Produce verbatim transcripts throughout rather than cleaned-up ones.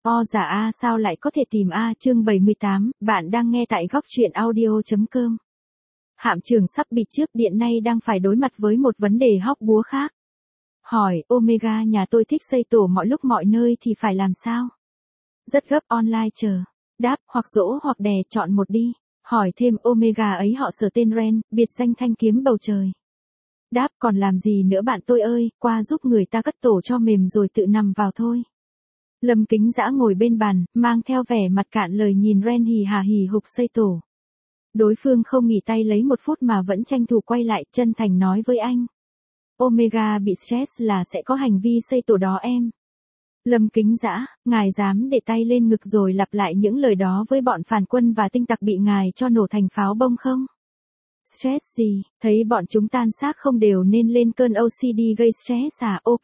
O giả A sao lại có thể tìm A chương bảy mươi tám, bạn đang nghe tại góc truyện audio.com. Hạm trưởng sắp bị trước điện nay đang phải đối mặt với một vấn đề hóc búa khác. Hỏi, Omega nhà tôi thích xây tổ mọi lúc mọi nơi thì phải làm sao? Rất gấp online chờ. Đáp, hoặc dỗ hoặc đè chọn một đi. Hỏi thêm Omega ấy họ sở tên Ren, biệt danh thanh kiếm bầu trời. Đáp, còn làm gì nữa bạn tôi ơi, qua giúp người ta cất tổ cho mềm rồi tự nằm vào thôi. Lâm Kính Dã ngồi bên bàn, mang theo vẻ mặt cạn lời nhìn Ren hì hà hì hục xây tổ. Đối phương không nghỉ tay lấy một phút mà vẫn tranh thủ quay lại, chân thành nói với anh. Omega bị stress là sẽ có hành vi xây tổ đó em. Lâm Kính Dã, ngài dám để tay lên ngực rồi lặp lại những lời đó với bọn phản quân và tinh tặc bị ngài cho nổ thành pháo bông không? Stress gì, thấy bọn chúng tan xác không đều nên lên cơn ô xê đê gây stress à, ok.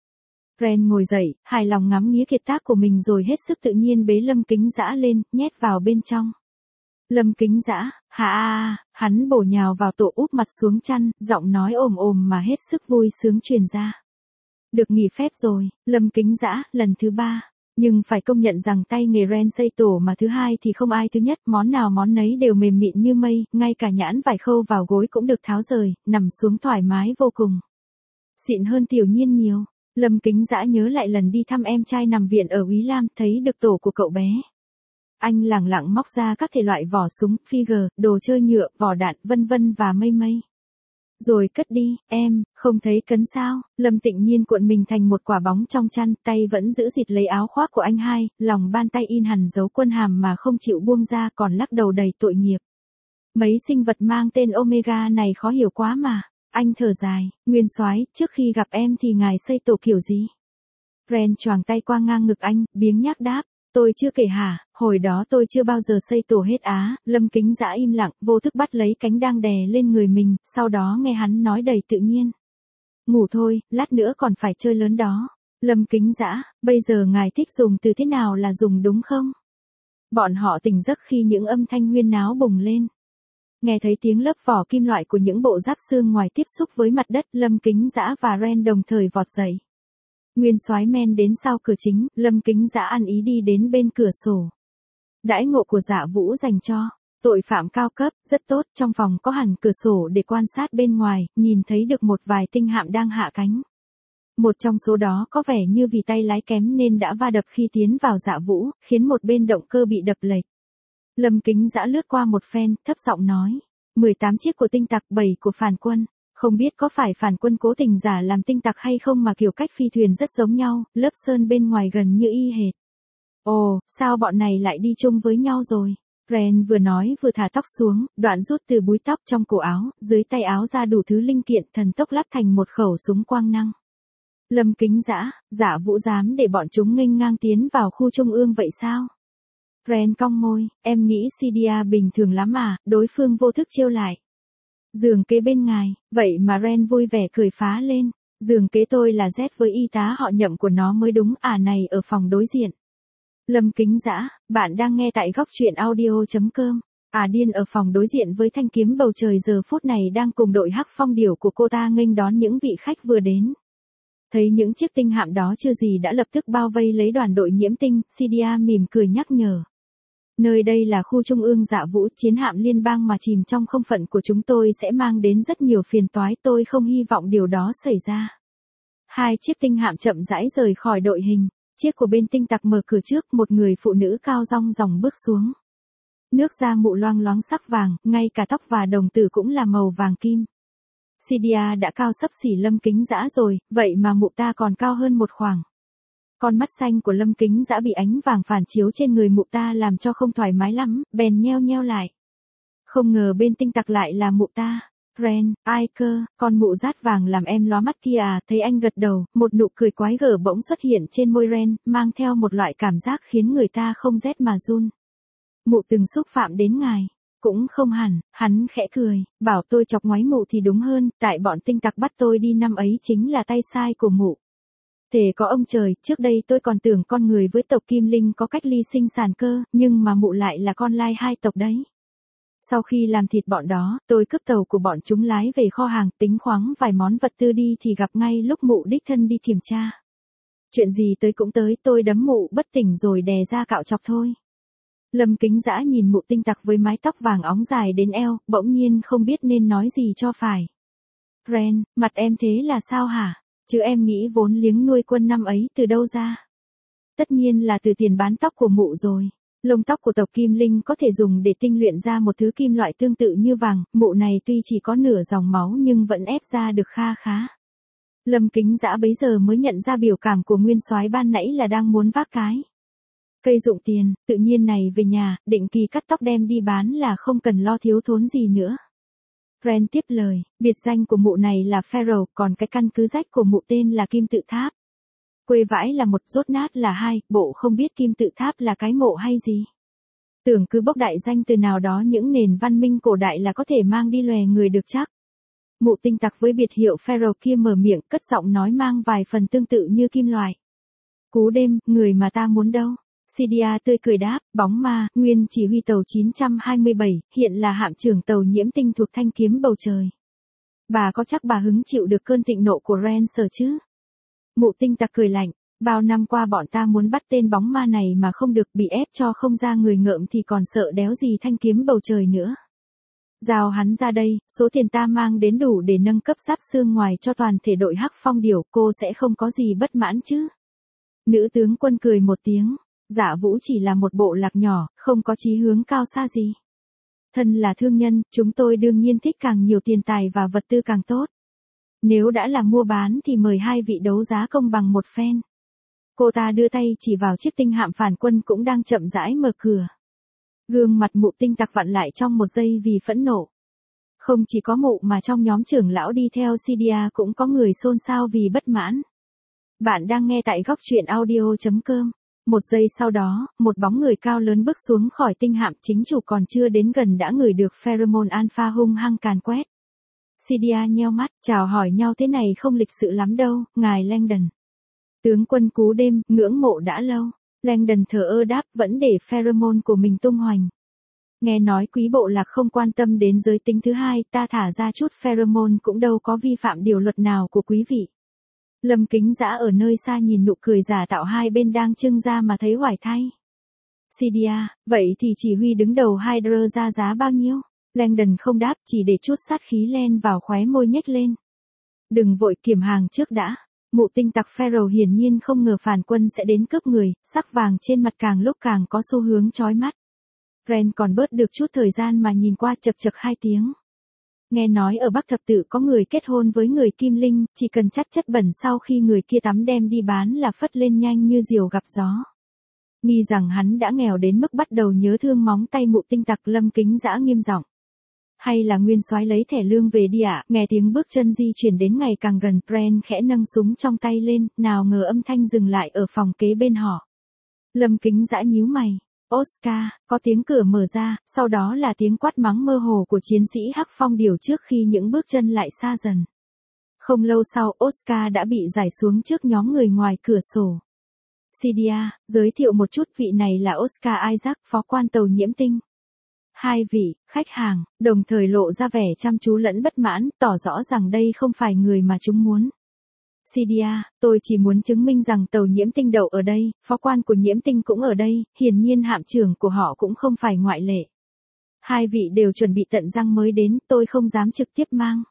Ren ngồi dậy, hài lòng ngắm nghía kiệt tác của mình rồi hết sức tự nhiên bế Lâm Kính Dã lên, nhét vào bên trong. Lâm Kính Dã, hà a, hắn bổ nhào vào tổ úp mặt xuống chăn, giọng nói ồm ồm mà hết sức vui sướng truyền ra. Được nghỉ phép rồi, Lâm Kính Dã, lần thứ ba. Nhưng phải công nhận rằng tay nghề Ren xây tổ mà thứ hai thì không ai thứ nhất, món nào món nấy đều mềm mịn như mây, ngay cả nhãn vải khâu vào gối cũng được tháo rời, nằm xuống thoải mái vô cùng. Xịn hơn Tiểu Nhiên nhiều. Lâm Kính Dã nhớ lại lần đi thăm em trai nằm viện ở Úy Lam, thấy được tổ của cậu bé. Anh lẳng lặng móc ra các thể loại vỏ súng, figure, đồ chơi nhựa, vỏ đạn, vân vân và mây mây. Rồi cất đi, em, không thấy cấn sao? Lâm Tịnh Nhiên cuộn mình thành một quả bóng trong chăn, tay vẫn giữ dịt lấy áo khoác của anh hai, lòng bàn tay in hẳn dấu quân hàm mà không chịu buông ra, còn lắc đầu đầy tội nghiệp. Mấy sinh vật mang tên Omega này khó hiểu quá mà. Anh thở dài, Nguyên Soái, trước khi gặp em thì ngài xây tổ kiểu gì? Ren choàng tay qua ngang ngực anh, biếng nhác đáp, tôi chưa kể hả, hồi đó tôi chưa bao giờ xây tổ hết á. Lâm Kính Dã im lặng, vô thức bắt lấy cánh đang đè lên người mình, sau đó nghe hắn nói đầy tự nhiên. Ngủ thôi, lát nữa còn phải chơi lớn đó. Lâm Kính Dã, bây giờ ngài thích dùng từ thế nào là dùng đúng không? Bọn họ tỉnh giấc khi những âm thanh huyên náo bùng lên. Nghe thấy tiếng lớp vỏ kim loại của những bộ giáp xương ngoài tiếp xúc với mặt đất, Lâm Kính Dã và Ren đồng thời vọt dậy. Nguyên Soái men đến sau cửa chính, Lâm Kính Dã ăn ý đi đến bên cửa sổ. Đãi ngộ của Dạ Vũ dành cho tội phạm cao cấp, rất tốt, trong phòng có hẳn cửa sổ để quan sát bên ngoài, nhìn thấy được một vài tinh hạm đang hạ cánh. Một trong số đó có vẻ như vì tay lái kém nên đã va đập khi tiến vào Dạ Vũ, khiến một bên động cơ bị đập lệch. Lâm Kính Dã lướt qua một phen, thấp giọng nói, mười tám chiếc của tinh tặc, bảy của phản quân, không biết có phải phản quân cố tình giả làm tinh tặc hay không mà kiểu cách phi thuyền rất giống nhau, lớp sơn bên ngoài gần như y hệt. Ồ, sao bọn này lại đi chung với nhau rồi? Ren vừa nói vừa thả tóc xuống, đoạn rút từ búi tóc trong cổ áo, dưới tay áo ra đủ thứ linh kiện thần tốc lắp thành một khẩu súng quang năng. Lâm Kính Dã, Dạ Vũ dám để bọn chúng nghênh ngang tiến vào khu trung ương vậy sao? Ren cong môi, em nghĩ xê đê a bình thường lắm à, đối phương vô thức chiêu lại. Giường kế bên ngài, vậy mà Ren vui vẻ cười phá lên. Giường kế tôi là Z với y tá họ Nhậm của nó mới đúng, à này ở phòng đối diện. Lâm Kính Dã, bạn đang nghe tại góc truyện audio.com. À điên ở phòng đối diện với thanh kiếm bầu trời giờ phút này đang cùng đội hắc phong điểu của cô ta nghênh đón những vị khách vừa đến. Thấy những chiếc tinh hạm đó chưa gì đã lập tức bao vây lấy đoàn đội nhiễm tinh, xê đê a mỉm cười nhắc nhở. Nơi đây là khu trung ương Dạ Vũ, chiến hạm liên bang mà chìm trong không phận của chúng tôi sẽ mang đến rất nhiều phiền toái, tôi không hy vọng điều đó xảy ra. Hai chiếc tinh hạm chậm rãi rời khỏi đội hình, chiếc của bên tinh tặc mở cửa trước, một người phụ nữ cao rong ròng bước xuống. Nước da mụ loang loáng sắc vàng, ngay cả tóc và đồng tử cũng là màu vàng kim. xê đê a đã cao xấp xỉ Lâm Kính Dã rồi, vậy mà mụ ta còn cao hơn một khoảng. Con mắt xanh của Lâm Kính Dã bị ánh vàng phản chiếu trên người mụ ta làm cho không thoải mái lắm, bèn nheo nheo lại. Không ngờ bên tinh tặc lại là mụ ta. Ren, ai cơ, con mụ rát vàng làm em lóa mắt kia à, thấy anh gật đầu, một nụ cười quái gở bỗng xuất hiện trên môi Ren, mang theo một loại cảm giác khiến người ta không rét mà run. Mụ từng xúc phạm đến ngài. Cũng không hẳn, hắn khẽ cười, bảo tôi chọc ngoáy mụ thì đúng hơn, tại bọn tinh tặc bắt tôi đi năm ấy chính là tay sai của mụ. Thề có ông trời, trước đây tôi còn tưởng con người với tộc Kim Linh có cách ly sinh sản cơ, nhưng mà mụ lại là con lai hai tộc đấy. Sau khi làm thịt bọn đó, tôi cướp tàu của bọn chúng lái về kho hàng, tính khoáng vài món vật tư đi thì gặp ngay lúc mụ đích thân đi kiểm tra. Chuyện gì tới cũng tới, tôi đấm mụ bất tỉnh rồi đè ra cạo chọc thôi. Lâm Kính Dã nhìn mụ tinh tặc với mái tóc vàng óng dài đến eo, bỗng nhiên không biết nên nói gì cho phải. Ren, mặt em thế là sao hả? Chứ em nghĩ vốn liếng nuôi quân năm ấy từ đâu ra? Tất nhiên là từ tiền bán tóc của mụ rồi. Lông tóc của tộc Kim Linh có thể dùng để tinh luyện ra một thứ kim loại tương tự như vàng, mụ này tuy chỉ có nửa dòng máu nhưng vẫn ép ra được kha khá. Lâm Kính Dã bấy giờ mới nhận ra biểu cảm của nguyên soái ban nãy là đang muốn vác cái cây dụng tiền, tự nhiên này về nhà, định kỳ cắt tóc đem đi bán là không cần lo thiếu thốn gì nữa. Ren tiếp lời, biệt danh của mụ này là Pharaoh, còn cái căn cứ rách của mụ tên là Kim Tự Tháp. Quê vãi là một, rốt nát là hai, bộ không biết Kim Tự Tháp là cái mộ hay gì. Tưởng cứ bốc đại danh từ nào đó những nền văn minh cổ đại là có thể mang đi lòe người được chắc. Mụ tinh tặc với biệt hiệu Pharaoh kia mở miệng cất giọng nói mang vài phần tương tự như kim loại. Cú đêm, người mà ta muốn đâu? Sidia tươi cười đáp, bóng ma, nguyên chỉ huy tàu chín hai bảy, hiện là hạm trưởng tàu nhiễm tinh thuộc thanh kiếm bầu trời. Bà có chắc bà hứng chịu được cơn thịnh nộ của Ren sở chứ? Mụ tinh tặc cười lạnh, bao năm qua bọn ta muốn bắt tên bóng ma này mà không được, bị ép cho không ra người ngợm thì còn sợ đéo gì thanh kiếm bầu trời nữa. Giao hắn ra đây, số tiền ta mang đến đủ để nâng cấp giáp xương ngoài cho toàn thể đội Hắc Phong Điểu, cô sẽ không có gì bất mãn chứ? Nữ tướng quân cười một tiếng, Dạ Vũ chỉ là một bộ lạc nhỏ, không có chí hướng cao xa gì. Thân là thương nhân, chúng tôi đương nhiên thích càng nhiều tiền tài và vật tư càng tốt. Nếu đã là mua bán thì mời hai vị đấu giá công bằng một phen. Cô ta đưa tay chỉ vào chiếc tinh hạm phản quân cũng đang chậm rãi mở cửa. Gương mặt mụ tinh tặc vặn lại trong một giây vì phẫn nộ. Không chỉ có mụ mà trong nhóm trưởng lão đi theo Sidia cũng có người xôn xao vì bất mãn. Bạn đang nghe tại góc truyện audio chấm com. Một giây sau đó, một bóng người cao lớn bước xuống khỏi tinh hạm, chính chủ còn chưa đến gần đã ngửi được pheromone alpha hung hăng càn quét. Sidia nheo mắt, chào hỏi nhau thế này không lịch sự lắm đâu, ngài Langdon. Tướng quân cú đêm, ngưỡng mộ đã lâu. Langdon thờ ơ đáp, vẫn để pheromone của mình tung hoành. Nghe nói quý bộ lạc không quan tâm đến giới tính thứ hai, ta thả ra chút pheromone cũng đâu có vi phạm điều luật nào của quý vị. Lâm Kính Dã ở nơi xa nhìn nụ cười giả tạo hai bên đang trưng ra mà thấy hoài thay. Sidia, vậy thì chỉ huy đứng đầu Hydra ra giá bao nhiêu? Langdon không đáp, chỉ để chút sát khí len vào khóe môi nhếch lên. Đừng vội, kiểm hàng trước đã. Mụ tinh tặc Pharaoh hiển nhiên không ngờ phản quân sẽ đến cướp người, sắc vàng trên mặt càng lúc càng có xu hướng chói mắt. Ren còn bớt được chút thời gian mà nhìn qua chật chật hai tiếng. Nghe nói ở Bắc Thập Tự có người kết hôn với người Kim Linh, chỉ cần chắt chất bẩn sau khi người kia tắm đem đi bán là phất lên nhanh như diều gặp gió. Nghi rằng hắn đã nghèo đến mức bắt đầu nhớ thương móng tay mụ tinh tặc. Lâm Kính Dã nghiêm giọng. Hay là nguyên soái lấy thẻ lương về đi ạ? À? Nghe tiếng bước chân di chuyển đến ngày càng gần, Ren khẽ nâng súng trong tay lên, nào ngờ âm thanh dừng lại ở phòng kế bên họ. Lâm Kính Dã nhíu mày. Oscar, có tiếng cửa mở ra, sau đó là tiếng quát mắng mơ hồ của chiến sĩ Hắc Phong Điểu trước khi những bước chân lại xa dần. Không lâu sau, Oscar đã bị giải xuống trước nhóm người ngoài cửa sổ. Sidia, giới thiệu một chút, vị này là Oscar Isaac, phó quan tàu nhiễm tinh. Hai vị, khách hàng, đồng thời lộ ra vẻ chăm chú lẫn bất mãn, tỏ rõ rằng đây không phải người mà chúng muốn. Sidia, tôi chỉ muốn chứng minh rằng tàu nhiễm tinh đậu ở đây, phó quan của nhiễm tinh cũng ở đây, hiển nhiên hạm trưởng của họ cũng không phải ngoại lệ. Hai vị đều chuẩn bị tận răng mới đến, tôi không dám trực tiếp mang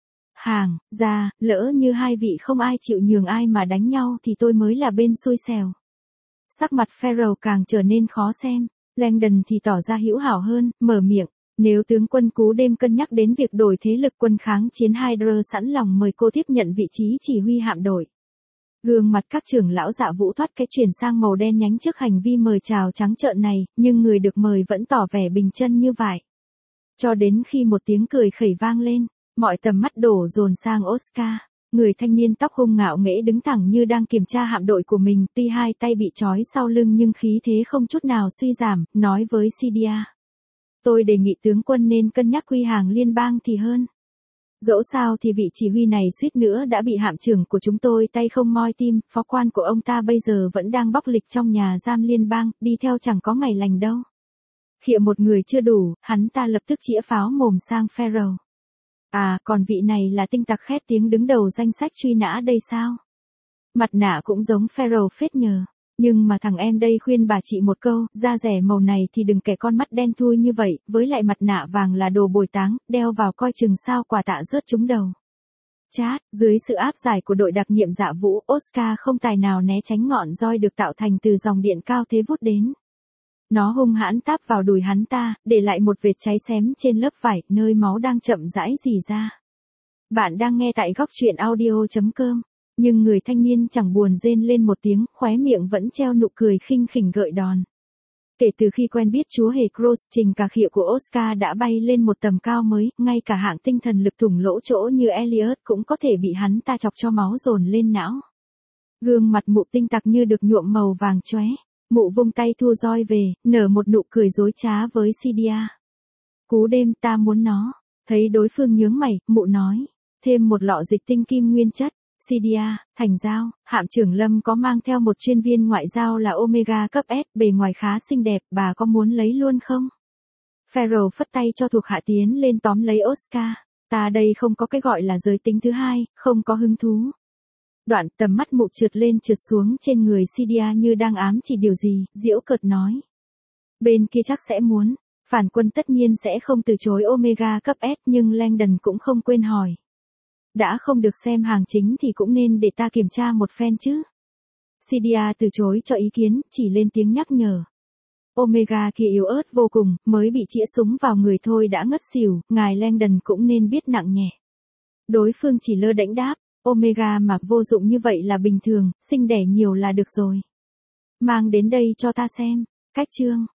hàng ra, lỡ như hai vị không ai chịu nhường ai mà đánh nhau thì tôi mới là bên xui xẻo. Sắc mặt Pharaoh càng trở nên khó xem. Langdon thì tỏ ra hữu hảo hơn, mở miệng. Nếu tướng quân cú đêm cân nhắc đến việc đổi thế lực quân kháng chiến Hydra, sẵn lòng mời cô tiếp nhận vị trí chỉ huy hạm đội. Gương mặt các trưởng lão Dạ Vũ thoát cái chuyển sang màu đen nhánh trước hành vi mời chào trắng trợn này, nhưng người được mời vẫn tỏ vẻ bình chân như vậy. Cho đến khi một tiếng cười khẩy vang lên, mọi tầm mắt đổ dồn sang Oscar. Người thanh niên tóc hung ngạo nghễ đứng thẳng như đang kiểm tra hạm đội của mình, tuy hai tay bị trói sau lưng nhưng khí thế không chút nào suy giảm, nói với Sidia. Tôi đề nghị tướng quân nên cân nhắc quy hàng liên bang thì hơn. Dẫu sao thì vị chỉ huy này suýt nữa đã bị hạm trưởng của chúng tôi tay không moi tim, phó quan của ông ta bây giờ vẫn đang bóc lịch trong nhà giam liên bang, đi theo chẳng có ngày lành đâu. Khịa một người chưa đủ, hắn ta lập tức chĩa pháo mồm sang Pharaoh. À, còn vị này là tinh tặc khét tiếng đứng đầu danh sách truy nã đây sao? Mặt nạ cũng giống Pharaoh phết nhờ. Nhưng mà thằng em đây khuyên bà chị một câu, da rẻ màu này thì đừng kẻ con mắt đen thui như vậy, với lại mặt nạ vàng là đồ bồi táng, đeo vào coi chừng sao quả tạ rớt trúng đầu. Chát, dưới sự áp giải của đội đặc nhiệm Dạ Vũ, Oscar không tài nào né tránh ngọn roi được tạo thành từ dòng điện cao thế vút đến. Nó hung hãn táp vào đùi hắn ta, để lại một vệt cháy xém trên lớp vải, nơi máu đang chậm rãi rỉ ra. Bạn đang nghe tại góc truyện audio chấm com. Nhưng người thanh niên chẳng buồn rên lên một tiếng, khóe miệng vẫn treo nụ cười khinh khỉnh gợi đòn. Kể từ khi quen biết chúa hề Cross, trình cà khịa của Oscar đã bay lên một tầm cao mới, ngay cả hạng tinh thần lực thủng lỗ chỗ như Elliot cũng có thể bị hắn ta chọc cho máu dồn lên não. Gương mặt mụ tinh tặc như được nhuộm màu vàng chóe. Mụ vung tay thua roi về, nở một nụ cười dối trá với Cydia. Cú đêm ta muốn nó. Thấy đối phương nhướng mày, mụ nói. Thêm một lọ dịch tinh kim nguyên chất. Cydia, thành giao, hạm trưởng Lâm có mang theo một chuyên viên ngoại giao là Omega cấp S, bề ngoài khá xinh đẹp, bà có muốn lấy luôn không? Pharaoh phất tay cho thuộc hạ tiến lên tóm lấy Oscar. Ta đây không có cái gọi là giới tính thứ hai, không có hứng thú. Đoạn tầm mắt mụ trượt lên trượt xuống trên người Cydia như đang ám chỉ điều gì, giễu cợt nói. Bên kia chắc sẽ muốn, phản quân tất nhiên sẽ không từ chối Omega cấp S nhưng Langdon cũng không quên hỏi. Đã không được xem hàng chính thì cũng nên để ta kiểm tra một phen chứ. Cydia từ chối cho ý kiến, chỉ lên tiếng nhắc nhở. Omega kia yếu ớt vô cùng, mới bị chĩa súng vào người thôi đã ngất xỉu, ngài Langdon cũng nên biết nặng nhẹ. Đối phương chỉ lơ đễnh đáp, Omega mà vô dụng như vậy là bình thường, sinh đẻ nhiều là được rồi. Mang đến đây cho ta xem, cách chương.